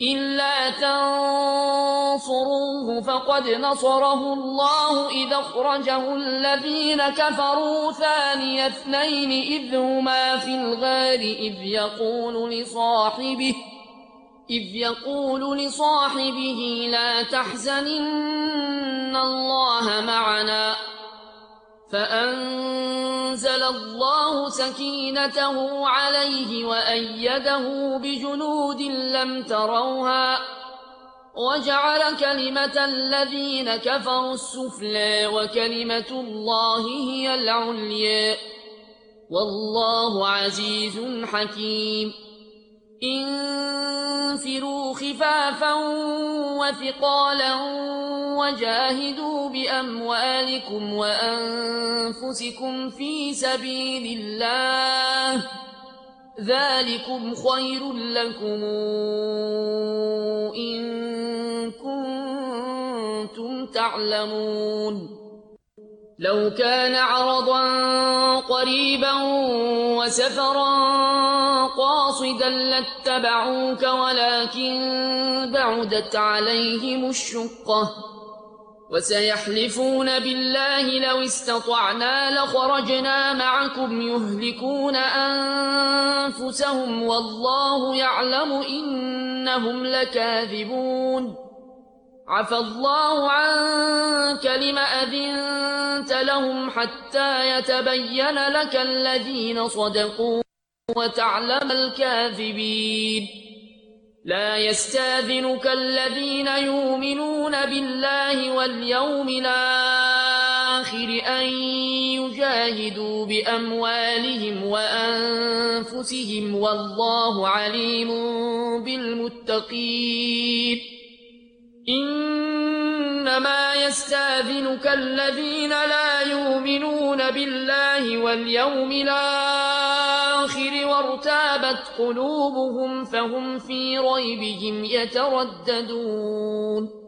إلا تنصروه فقد نصره الله إذ أخرجه الذين كفروا ثاني اثنين إذ هما في الغار إذ يقول لصاحبه لا تحزن إن الله معنا فأنزل الله سكينته عليه وأيده بجنود لم تروها وجعل كلمة الذين كفروا السفلى وكلمة الله هي العليا والله عزيز حكيم انفروا خفافا وثقالا وجاهدوا بأموالكم وأنفسكم في سبيل الله ذلكم خير لكم إن كنتم تعلمون لو كان عرضا قريبا وسفرا قاصدا لاتبعوك ولكن بعدت عليهم الشقة وسيحلفون بالله لو استطعنا لخرجنا معكم يهلكون أنفسهم والله يعلم إنهم لكاذبون عفى الله عنك لم أذنت لهم حتى يتبين لك الذين صدقوا وتعلم الكاذبين لا يستاذنك الذين يؤمنون بالله واليوم الآخر أن يجاهدوا بأموالهم وأنفسهم والله عليم بالمتقين إنما يستاذنك الذين لا يؤمنون بالله واليوم الآخر وارتابت قلوبهم فهم في ريبهم يترددون